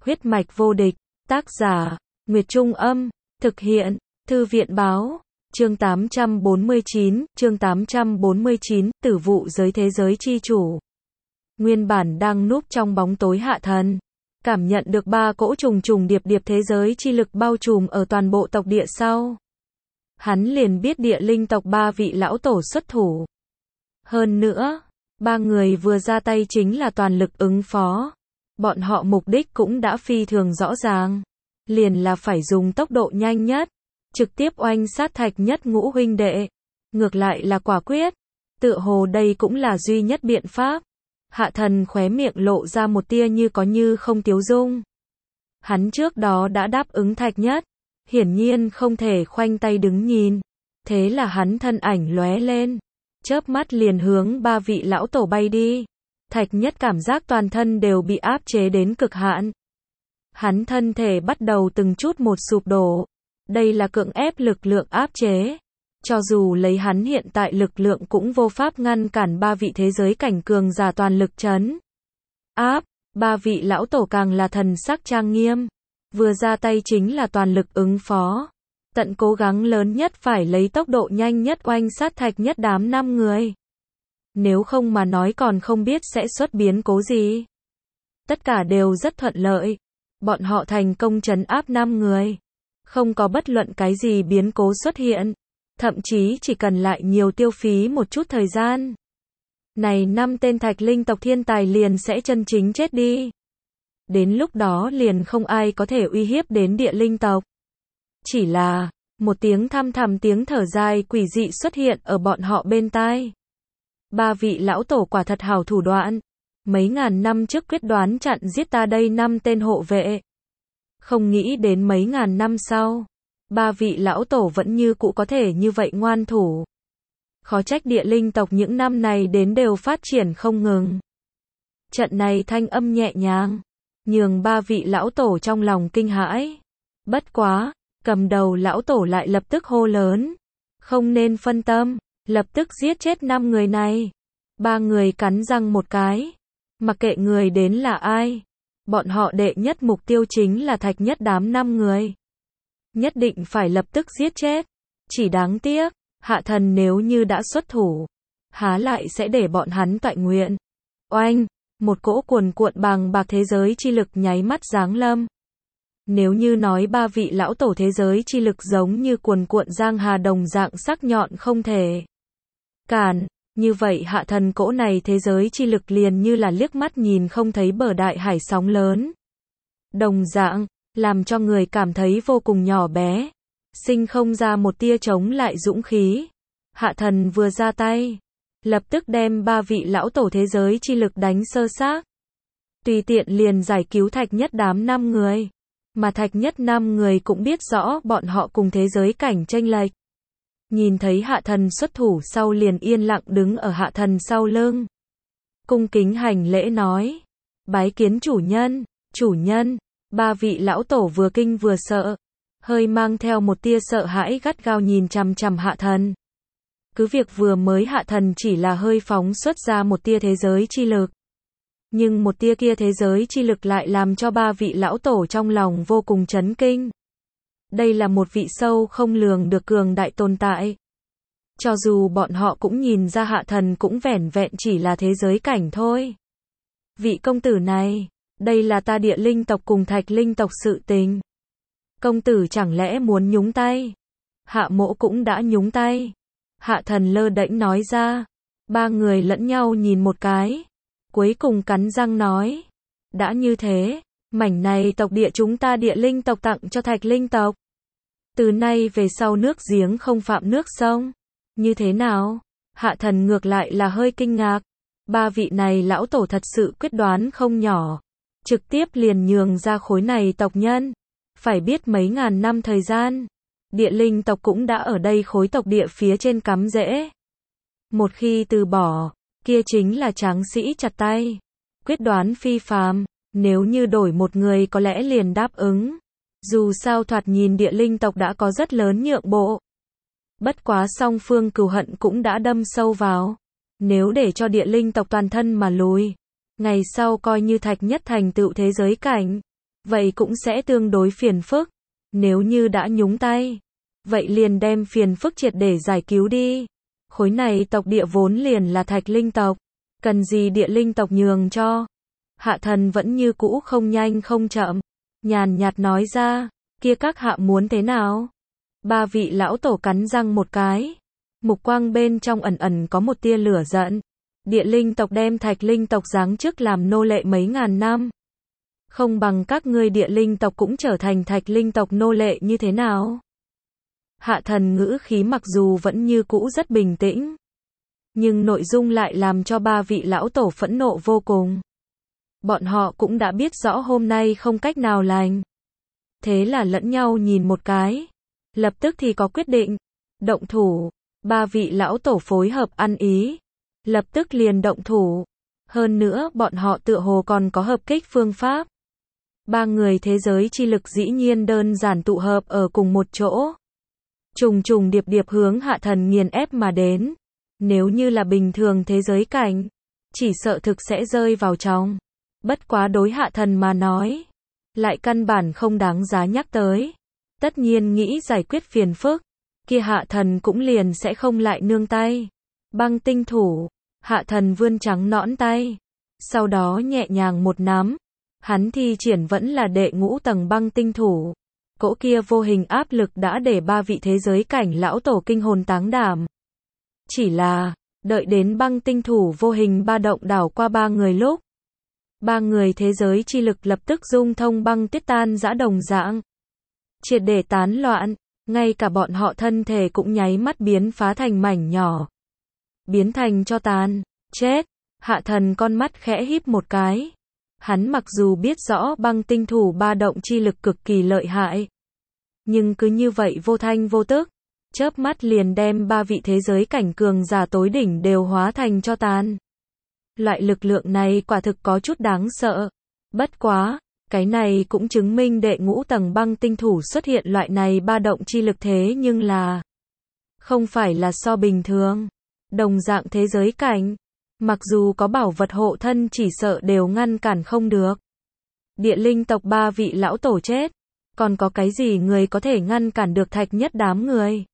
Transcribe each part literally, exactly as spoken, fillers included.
Huyết mạch vô địch, tác giả, Nguyệt Trung Âm, thực hiện, Thư viện Báo, chương tám trăm bốn mươi chín, chương tám trăm bốn mươi chín, tử vụ giới thế giới chi chủ. Nguyên bản đang núp trong bóng tối Hạ Thần, cảm nhận được ba cỗ trùng trùng điệp điệp thế giới chi lực bao trùm ở toàn bộ tộc địa sau. Hắn liền biết địa linh tộc ba vị lão tổ xuất thủ. Hơn nữa, ba người vừa ra tay chính là toàn lực ứng phó. Bọn họ mục đích cũng đã phi thường rõ ràng. Liền là phải dùng tốc độ nhanh nhất, trực tiếp oanh sát Thạch Nhất ngũ huynh đệ. Ngược lại là quả quyết. Tựa hồ đây cũng là duy nhất biện pháp. Hạ Thần khóe miệng lộ ra một tia như có như không tiếu dung. Hắn trước đó đã đáp ứng Thạch Nhất. Hiển nhiên không thể khoanh tay đứng nhìn. Thế là hắn thân ảnh lóe lên. Chớp mắt liền hướng ba vị lão tổ bay đi. Thạch Nhất cảm giác toàn thân đều bị áp chế đến cực hạn. Hắn thân thể bắt đầu từng chút một sụp đổ. Đây là cưỡng ép lực lượng áp chế. Cho dù lấy hắn hiện tại lực lượng cũng vô pháp ngăn cản ba vị thế giới cảnh cường giả toàn lực chấn áp. Ba vị lão tổ càng là thần sắc trang nghiêm. Vừa ra tay chính là toàn lực ứng phó. Tận cố gắng lớn nhất phải lấy tốc độ nhanh nhất oanh sát Thạch Nhất đám năm người. Nếu không mà nói còn không biết sẽ xuất biến cố gì. Tất cả đều rất thuận lợi. Bọn họ thành công trấn áp năm người. Không có bất luận cái gì biến cố xuất hiện. Thậm chí chỉ cần lại nhiều tiêu phí một chút thời gian. Này năm tên Thạch linh tộc thiên tài liền sẽ chân chính chết đi. Đến lúc đó liền không ai có thể uy hiếp đến địa linh tộc. Chỉ là, một tiếng thăm thầm tiếng thở dài quỷ dị xuất hiện ở bọn họ bên tai. Ba vị lão tổ quả thật hảo thủ đoạn. Mấy ngàn năm trước quyết đoán chặn giết ta đây năm tên hộ vệ. Không nghĩ đến mấy ngàn năm sau. Ba vị lão tổ vẫn như cũ có thể như vậy ngoan thủ. Khó trách địa linh tộc những năm này đến đều phát triển không ngừng. Trận này thanh âm nhẹ nhàng. Nhường ba vị lão tổ trong lòng kinh hãi. Bất quá, cầm đầu lão tổ lại lập tức hô lớn. Không nên phân tâm, lập tức giết chết năm người này. Ba người cắn răng một cái. Mặc kệ người đến là ai. Bọn họ đệ nhất mục tiêu chính là Thạch Nhất đám năm người. Nhất định phải lập tức giết chết. Chỉ đáng tiếc, Hạ Thần nếu như đã xuất thủ. Há lại sẽ để bọn hắn toại nguyện. Oanh! Một cỗ cuồn cuộn bằng bạc thế giới chi lực nháy mắt giáng lâm. Nếu như nói ba vị lão tổ thế giới chi lực giống như cuồn cuộn giang hà đồng dạng sắc nhọn không thể cản, như vậy Hạ Thần cỗ này thế giới chi lực liền như là liếc mắt nhìn không thấy bờ đại hải sóng lớn. Đồng dạng, làm cho người cảm thấy vô cùng nhỏ bé, sinh không ra một tia chống lại dũng khí. Hạ Thần vừa ra tay, lập tức đem ba vị lão tổ thế giới chi lực đánh sơ xác. Tùy tiện liền giải cứu Thạch Nhất đám năm người. Mà Thạch Nhất năm người cũng biết rõ bọn họ cùng thế giới cảnh chênh lệch. Nhìn thấy Hạ Thần xuất thủ sau liền yên lặng đứng ở Hạ Thần sau lưng. Cung kính hành lễ nói. Bái kiến chủ nhân, chủ nhân. Ba vị lão tổ vừa kinh vừa sợ. Hơi mang theo một tia sợ hãi gắt gao nhìn chằm chằm Hạ Thần. Cứ việc vừa mới Hạ Thần chỉ là hơi phóng xuất ra một tia thế giới chi lực. Nhưng một tia kia thế giới chi lực lại làm cho ba vị lão tổ trong lòng vô cùng chấn kinh. Đây là một vị sâu không lường được cường đại tồn tại. Cho dù bọn họ cũng nhìn ra Hạ Thần cũng vẻn vẹn chỉ là thế giới cảnh thôi. Vị công tử này, đây là ta địa linh tộc cùng Thạch linh tộc sự tình. Công tử chẳng lẽ muốn nhúng tay? Hạ Mỗ cũng đã nhúng tay. Hạ Thần lơ đễnh nói ra. Ba người lẫn nhau nhìn một cái. Cuối cùng cắn răng nói. Đã như thế, mảnh này tộc địa chúng ta địa linh tộc tặng cho Thạch linh tộc. Từ nay về sau nước giếng không phạm nước sông. Như thế nào? Hạ Thần ngược lại là hơi kinh ngạc. Ba vị này lão tổ thật sự quyết đoán không nhỏ. Trực tiếp liền nhường ra khối này tộc nhân. Phải biết mấy ngàn năm thời gian. Địa linh tộc cũng đã ở đây khối tộc địa phía trên cắm rễ. Một khi từ bỏ, kia chính là tráng sĩ chặt tay. Quyết đoán phi phàm, nếu như đổi một người có lẽ liền đáp ứng. Dù sao thoạt nhìn địa linh tộc đã có rất lớn nhượng bộ. Bất quá song phương cừu hận cũng đã đâm sâu vào. Nếu để cho địa linh tộc toàn thân mà lùi, ngày sau coi như Thạch Nhất thành tựu thế giới cảnh, vậy cũng sẽ tương đối phiền phức. Nếu như đã nhúng tay, vậy liền đem phiền phức triệt để giải cứu đi. Khối này tộc địa vốn liền là thạch linh tộc, cần gì địa linh tộc nhường cho. Hạ thần vẫn như cũ không nhanh không chậm, nhàn nhạt nói ra, kia các hạ muốn thế nào? Ba vị lão tổ cắn răng một cái, mục quang bên trong ẩn ẩn có một tia lửa giận. Địa linh tộc đem thạch linh tộc giáng chức làm nô lệ mấy ngàn năm. Không bằng các ngươi địa linh tộc cũng trở thành thạch linh tộc nô lệ như thế nào? Hạ thần ngữ khí mặc dù vẫn như cũ rất bình tĩnh, nhưng nội dung lại làm cho ba vị lão tổ phẫn nộ vô cùng. Bọn họ cũng đã biết rõ hôm nay không cách nào lành. Thế là lẫn nhau nhìn một cái, lập tức thì có quyết định, động thủ. Ba vị lão tổ phối hợp ăn ý, lập tức liền động thủ. Hơn nữa bọn họ tựa hồ còn có hợp kích phương pháp. Ba người thế giới chi lực dĩ nhiên đơn giản tụ hợp ở cùng một chỗ. Trùng trùng điệp điệp hướng hạ thần nghiền ép mà đến. Nếu như là bình thường thế giới cảnh, chỉ sợ thực sẽ rơi vào trong. Bất quá đối hạ thần mà nói, lại căn bản không đáng giá nhắc tới. Tất nhiên nghĩ giải quyết phiền phức, kia hạ thần cũng liền sẽ không lại nương tay. Băng tinh thủ, hạ thần vươn trắng nõn tay, sau đó nhẹ nhàng một nắm, hắn thi triển vẫn là đệ ngũ tầng băng tinh thủ. Cỗ kia vô hình áp lực đã để ba vị thế giới cảnh lão tổ kinh hồn táng đảm. Chỉ là, đợi đến băng tinh thủ vô hình ba động đảo qua ba người lúc, ba người thế giới chi lực lập tức dung thông băng tiết tan dã đồng dạng, triệt để tán loạn, ngay cả bọn họ thân thể cũng nháy mắt biến phá thành mảnh nhỏ, biến thành cho tàn. Chết! Hạ thần con mắt khẽ híp một cái. Hắn mặc dù biết rõ băng tinh thủ ba động chi lực cực kỳ lợi hại, nhưng cứ như vậy vô thanh vô tức, chớp mắt liền đem ba vị thế giới cảnh cường giả tối đỉnh đều hóa thành cho tàn. Loại lực lượng này quả thực có chút đáng sợ. Bất quá, cái này cũng chứng minh đệ ngũ tầng băng tinh thủ xuất hiện loại này ba động chi lực thế nhưng là không phải là so bình thường. Đồng dạng thế giới cảnh, mặc dù có bảo vật hộ thân chỉ sợ đều ngăn cản không được. Địa linh tộc ba vị lão tổ chết, còn có cái gì người có thể ngăn cản được thạch nhất đám người?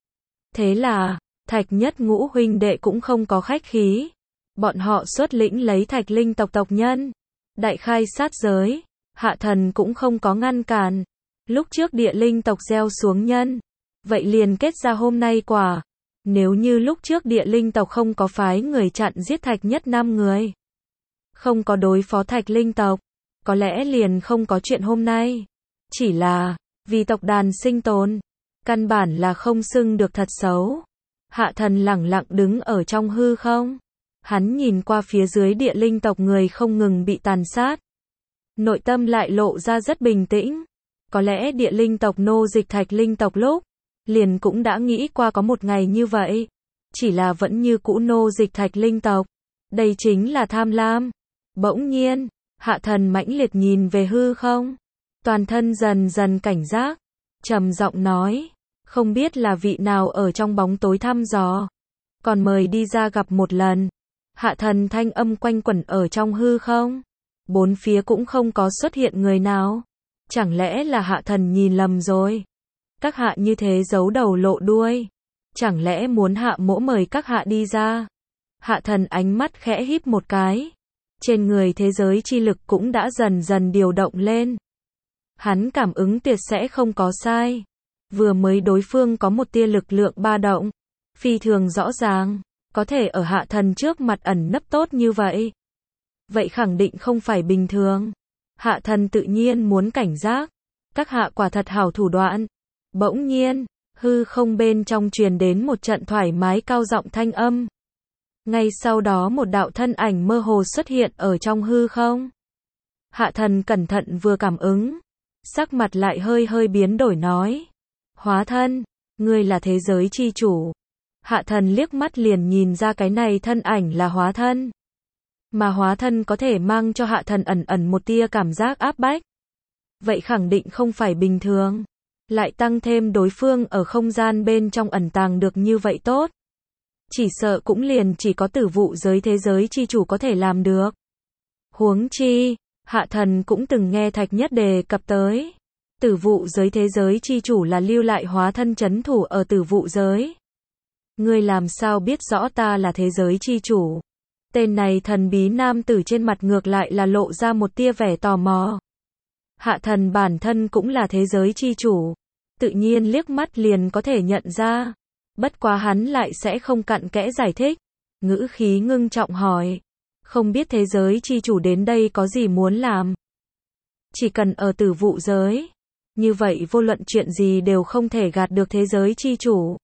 Thế là, thạch nhất ngũ huynh đệ cũng không có khách khí. Bọn họ xuất lĩnh lấy thạch linh tộc tộc nhân, đại khai sát giới. Hạ thần cũng không có ngăn cản. Lúc trước địa linh tộc gieo xuống nhân, vậy liền kết ra hôm nay quả. Nếu như lúc trước địa linh tộc không có phái người chặn giết thạch nhất năm người, không có đối phó thạch linh tộc, có lẽ liền không có chuyện hôm nay. Chỉ là, vì tộc đàn sinh tồn, căn bản là không xưng được thật xấu. Hạ thần lẳng lặng đứng ở trong hư không. Hắn nhìn qua phía dưới địa linh tộc người không ngừng bị tàn sát. Nội tâm lại lộ ra rất bình tĩnh. Có lẽ địa linh tộc nô dịch thạch linh tộc lúc, liền cũng đã nghĩ qua có một ngày như vậy. Chỉ là vẫn như cũ nô dịch thạch linh tộc. Đây chính là tham lam. Bỗng nhiên, hạ thần mãnh liệt nhìn về hư không. Toàn thân dần dần cảnh giác. Trầm giọng nói. Không biết là vị nào ở trong bóng tối thăm dò. Còn mời đi ra gặp một lần. Hạ thần thanh âm quanh quẩn ở trong hư không. Bốn phía cũng không có xuất hiện người nào. Chẳng lẽ là hạ thần nhìn lầm rồi? Các hạ như thế giấu đầu lộ đuôi. Chẳng lẽ muốn hạ mỗ mời các hạ đi ra? Hạ thần ánh mắt khẽ híp một cái. Trên người thế giới chi lực cũng đã dần dần điều động lên. Hắn cảm ứng tuyệt sẽ không có sai. Vừa mới đối phương có một tia lực lượng ba động. Phi thường rõ ràng. Có thể ở hạ thần trước mặt ẩn nấp tốt như vậy. Vậy khẳng định không phải bình thường. Hạ thần tự nhiên muốn cảnh giác. Các hạ quả thật hảo thủ đoạn. Bỗng nhiên, hư không bên trong truyền đến một trận thoải mái cao giọng thanh âm. Ngay sau đó một đạo thân ảnh mơ hồ xuất hiện ở trong hư không. Hạ thần cẩn thận vừa cảm ứng, sắc mặt lại hơi hơi biến đổi nói. Hóa thân, ngươi là thế giới chi chủ. Hạ thần liếc mắt liền nhìn ra cái này thân ảnh là hóa thân. Mà hóa thân có thể mang cho hạ thần ẩn ẩn một tia cảm giác áp bách. Vậy khẳng định không phải bình thường. Lại tăng thêm đối phương ở không gian bên trong ẩn tàng được như vậy tốt. Chỉ sợ cũng liền chỉ có tử vụ giới thế giới chi chủ có thể làm được. Huống chi, Hạ thần cũng từng nghe Thạch Nhất đề cập tới. Tử vụ giới thế giới chi chủ là Lưu Lại hóa thân chấn thủ ở tử vụ giới. Ngươi làm sao biết rõ ta là thế giới chi chủ? Tên này thần bí nam tử trên mặt ngược lại là lộ ra một tia vẻ tò mò. Hạ thần bản thân cũng là thế giới chi chủ. Tự nhiên liếc mắt liền có thể nhận ra. Bất quá hắn lại sẽ không cặn kẽ giải thích. Ngữ khí ngưng trọng hỏi. Không biết thế giới chi chủ đến đây có gì muốn làm? Chỉ cần ở tử vụ giới. Như vậy vô luận chuyện gì đều không thể gạt được thế giới chi chủ.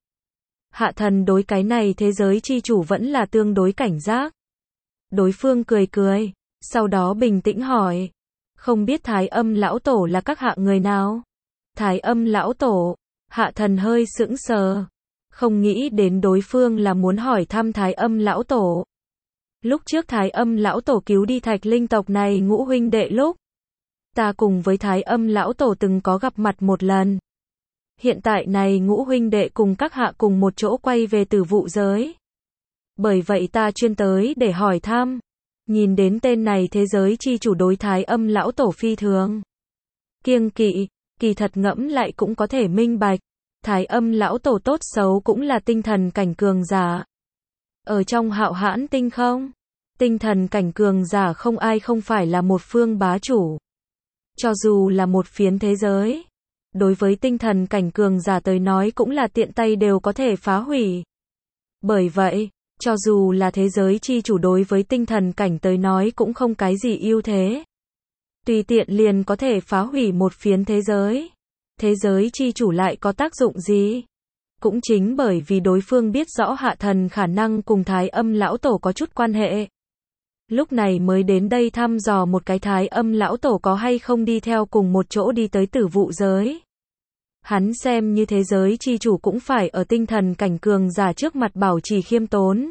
Hạ thần đối cái này thế giới chi chủ vẫn là tương đối cảnh giác. Đối phương cười cười. Sau đó bình tĩnh hỏi. Không biết Thái Âm lão tổ là các hạ người nào? Thái Âm lão tổ. Hạ thần hơi sững sờ. Không nghĩ đến đối phương là muốn hỏi thăm Thái Âm lão tổ. Lúc trước Thái Âm lão tổ cứu đi Thạch Linh tộc này ngũ huynh đệ lúc. Ta cùng với Thái Âm lão tổ từng có gặp mặt một lần. Hiện tại này ngũ huynh đệ cùng các hạ cùng một chỗ quay về tử vụ giới. Bởi vậy ta chuyên tới để hỏi thăm. Nhìn đến tên này thế giới chi chủ đối Thái Âm lão tổ phi thường kiêng kỵ, kỳ thật ngẫm lại cũng có thể minh bạch. Thái Âm lão tổ tốt xấu cũng là tinh thần cảnh cường giả. Ở trong Hạo Hãn tinh không? Tinh thần cảnh cường giả không ai không phải là một phương bá chủ. Cho dù là một phiến thế giới. Đối với tinh thần cảnh cường giả tới nói cũng là tiện tay đều có thể phá hủy. Bởi vậy, cho dù là thế giới chi chủ đối với tinh thần cảnh tới nói cũng không cái gì ưu thế. Tùy tiện liền có thể phá hủy một phiến thế giới. Thế giới chi chủ lại có tác dụng gì? Cũng chính bởi vì đối phương biết rõ hạ thần khả năng cùng Thái Âm lão tổ có chút quan hệ. Lúc này mới đến đây thăm dò một cái Thái Âm lão tổ có hay không đi theo cùng một chỗ đi tới tử vụ giới. Hắn xem như thế giới chi chủ cũng phải ở tinh thần cảnh cường giả trước mặt bảo trì khiêm tốn.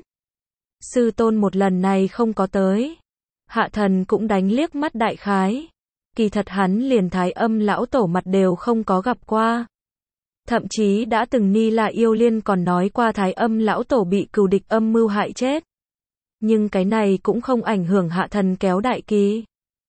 Sư tôn một lần này không có tới. Hạ thần cũng đánh liếc mắt đại khái. Kỳ thật hắn liền Thái Âm lão tổ mặt đều không có gặp qua. Thậm chí đã từng Ni là yêu liên còn nói qua Thái Âm lão tổ bị cừu địch âm mưu hại chết. Nhưng cái này cũng không ảnh hưởng hạ thần kéo đại kỳ.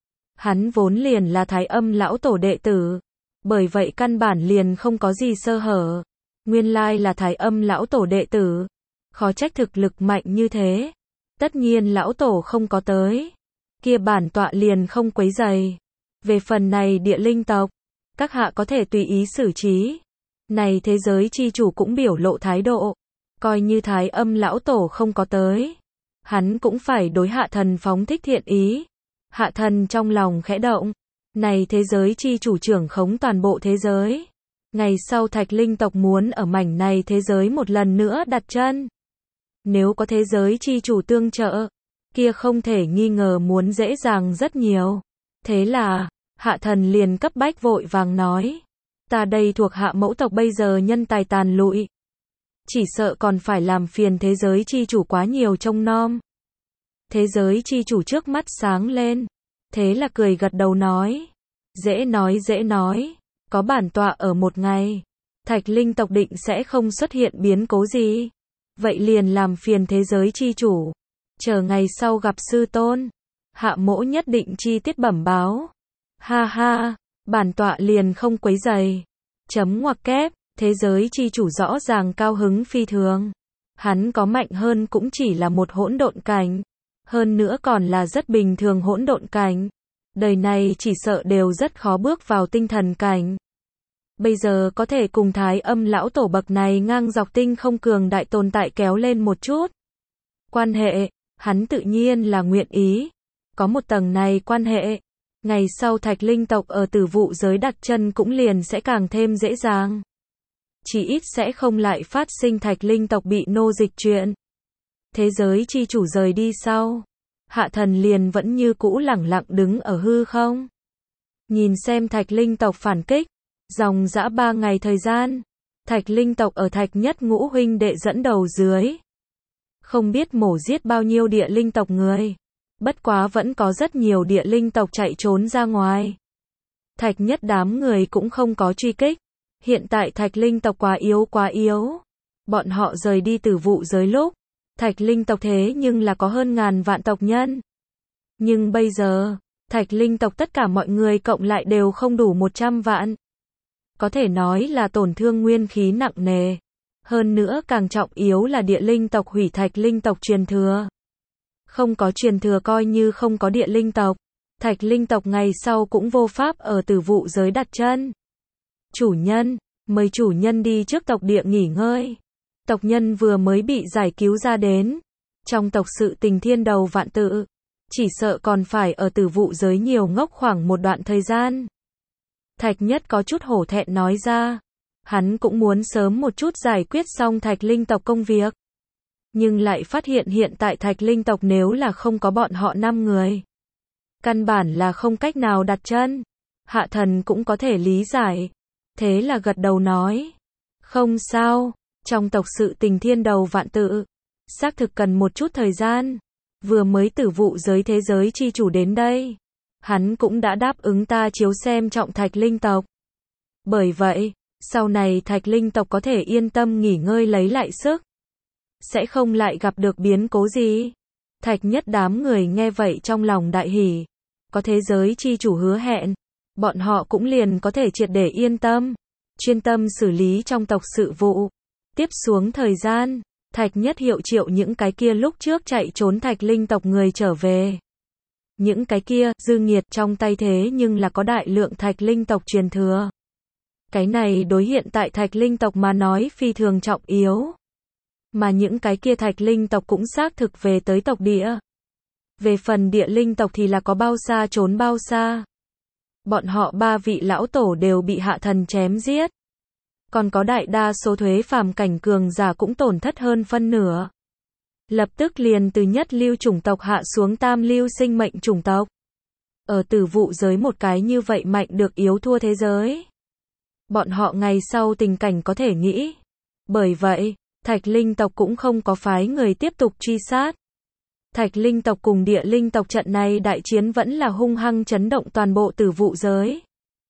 Hắn vốn liền là Thái Âm lão tổ đệ tử. Bởi vậy căn bản liền không có gì sơ hở. Nguyên lai là Thái Âm lão tổ đệ tử. Khó trách thực lực mạnh như thế. Tất nhiên lão tổ không có tới. Kia bản tọa liền không quấy rầy. Về phần này địa linh tộc. Các hạ có thể tùy ý xử trí. Này thế giới chi chủ cũng biểu lộ thái độ. Coi như Thái Âm lão tổ không có tới. Hắn cũng phải đối hạ thần phóng thích thiện ý. Hạ thần trong lòng khẽ động. Này thế giới chi chủ trưởng khống toàn bộ thế giới. Ngày sau Thạch Linh tộc muốn ở mảnh này thế giới một lần nữa đặt chân. Nếu có thế giới chi chủ tương trợ, kia không thể nghi ngờ muốn dễ dàng rất nhiều. Thế là, hạ thần liền cấp bách vội vàng nói. Ta đây thuộc hạ mẫu tộc bây giờ nhân tài tàn lụi. Chỉ sợ còn phải làm phiền thế giới chi chủ quá nhiều trông nom. Thế giới chi chủ trước mắt sáng lên. Thế là cười gật đầu nói. Dễ nói dễ nói. Có bản tọa ở một ngày. Thạch Linh tộc định sẽ không xuất hiện biến cố gì. Vậy liền làm phiền thế giới chi chủ. Chờ ngày sau gặp sư tôn. Hạ mỗ nhất định chi tiết bẩm báo. Ha ha. Bản tọa liền không quấy rầy. Chấm ngoặc kép. Thế giới chi chủ rõ ràng cao hứng phi thường. Hắn có mạnh hơn cũng chỉ là một hỗn độn cảnh. Hơn nữa còn là rất bình thường hỗn độn cảnh. Đời này chỉ sợ đều rất khó bước vào tinh thần cảnh. Bây giờ có thể cùng Thái Âm lão tổ bậc này ngang dọc tinh không cường đại tồn tại kéo lên một chút. Quan hệ, hắn tự nhiên là nguyện ý. Có một tầng này quan hệ. Ngày sau Thạch Linh tộc ở tử vụ giới đặt chân cũng liền sẽ càng thêm dễ dàng. Chỉ ít sẽ không lại phát sinh Thạch Linh tộc bị nô dịch chuyện. Thế giới chi chủ rời đi sau. Hạ thần liền vẫn như cũ lẳng lặng đứng ở hư không. Nhìn xem Thạch Linh tộc phản kích. Dòng dã ba ngày thời gian. Thạch Linh tộc ở Thạch Nhất ngũ huynh đệ dẫn đầu dưới. Không biết mổ giết bao nhiêu địa linh tộc người. Bất quá vẫn có rất nhiều địa linh tộc chạy trốn ra ngoài. Thạch Nhất đám người cũng không có truy kích. Hiện tại Thạch Linh tộc quá yếu quá yếu. Bọn họ rời đi tử vụ giới lúc. Thạch Linh tộc thế nhưng là có hơn ngàn vạn tộc nhân. Nhưng bây giờ, Thạch linh tộc tất cả mọi người cộng lại đều không đủ một trăm vạn. Có thể nói là tổn thương nguyên khí nặng nề. Hơn nữa càng trọng yếu là địa linh tộc hủy thạch linh tộc truyền thừa. Không có truyền thừa coi như không có địa linh tộc. Thạch linh tộc ngày sau cũng vô pháp ở tử vụ giới đặt chân. Chủ nhân, mời chủ nhân đi trước tộc địa nghỉ ngơi. Tộc nhân vừa mới bị giải cứu ra đến. Trong tộc sự tình thiên đầu vạn tự. Chỉ sợ còn phải ở tử vụ giới nhiều ngốc khoảng một đoạn thời gian. Thạch Nhất có chút hổ thẹn nói ra. Hắn cũng muốn sớm một chút giải quyết xong thạch linh tộc công việc. Nhưng lại phát hiện hiện tại thạch linh tộc nếu là không có bọn họ năm người. Căn bản là không cách nào đặt chân. Hạ thần cũng có thể lý giải. Thế là gật đầu nói. Không sao, trong tộc sự tình thiên đầu vạn tự. Xác thực cần một chút thời gian. Vừa mới tử vụ giới thế giới chi chủ đến đây. Hắn cũng đã đáp ứng ta chiếu xem trọng thạch linh tộc. Bởi vậy, sau này thạch linh tộc có thể yên tâm nghỉ ngơi lấy lại sức. Sẽ không lại gặp được biến cố gì. Thạch Nhất đám người nghe vậy trong lòng đại hỉ. Có thế giới chi chủ hứa hẹn. Bọn họ cũng liền có thể triệt để yên tâm. Chuyên tâm xử lý trong tộc sự vụ. Tiếp xuống thời gian. Thạch Nhất hiệu triệu những cái kia lúc trước chạy trốn thạch linh tộc người trở về. Những cái kia, dư nghiệt trong tay thế nhưng là có đại lượng thạch linh tộc truyền thừa. Cái này đối hiện tại thạch linh tộc mà nói phi thường trọng yếu. Mà những cái kia thạch linh tộc cũng xác thực về tới tộc địa. Về phần địa linh tộc thì là có bao xa trốn bao xa. Bọn họ ba vị lão tổ đều bị hạ thần chém giết. Còn có đại đa số thuế phàm cảnh cường giả cũng tổn thất hơn phân nửa. Lập tức liền từ nhất lưu chủng tộc hạ xuống tam lưu sinh mệnh chủng tộc. Ở tử vụ giới một cái như vậy mạnh được yếu thua thế giới. Bọn họ ngày sau tình cảnh có thể nghĩ. Bởi vậy, thạch linh tộc cũng không có phái người tiếp tục truy sát. Thạch linh tộc cùng địa linh tộc trận này đại chiến vẫn là hung hăng chấn động toàn bộ tử vụ giới.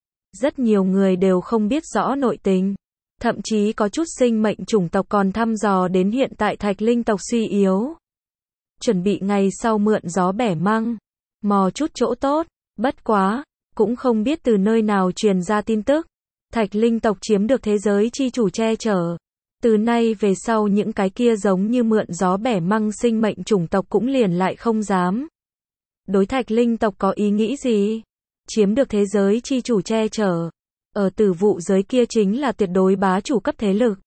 Rất nhiều người đều không biết rõ nội tình. Thậm chí có chút sinh mệnh chủng tộc còn thăm dò đến hiện tại thạch linh tộc suy yếu. Chuẩn bị ngày sau mượn gió bẻ măng. Mò chút chỗ tốt. Bất quá, cũng không biết từ nơi nào truyền ra tin tức. Thạch linh tộc chiếm được thế giới chi chủ che chở. Từ nay về sau những cái kia giống như mượn gió bẻ măng sinh mệnh chủng tộc cũng liền lại không dám. Đối thạch linh tộc có ý nghĩ gì? Chiếm được thế giới chi chủ che chở. Ở tử vụ giới kia chính là tuyệt đối bá chủ cấp thế lực.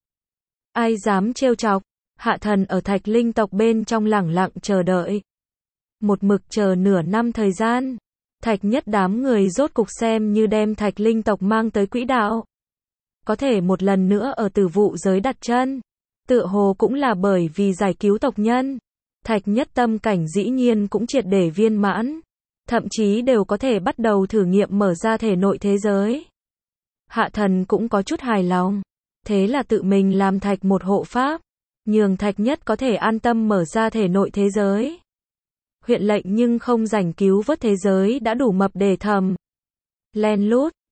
Ai dám trêu chọc? Hạ thần ở thạch linh tộc bên trong lẳng lặng chờ đợi. Một mực chờ nửa năm thời gian. Thạch Nhất đám người rốt cục xem như đem thạch linh tộc mang tới quỹ đạo. Có thể một lần nữa ở tử vụ giới đặt chân. Tựa hồ cũng là bởi vì giải cứu tộc nhân. Thạch Nhất tâm cảnh dĩ nhiên cũng triệt để viên mãn. Thậm chí đều có thể bắt đầu thử nghiệm mở ra thể nội thế giới. Hạ thần cũng có chút hài lòng. Thế là tự mình làm thạch một hộ pháp. Nhường Thạch Nhất có thể an tâm mở ra thể nội thế giới. Huyện lệnh nhưng không rảnh cứu vớt thế giới đã đủ mập để thầm. Len lút,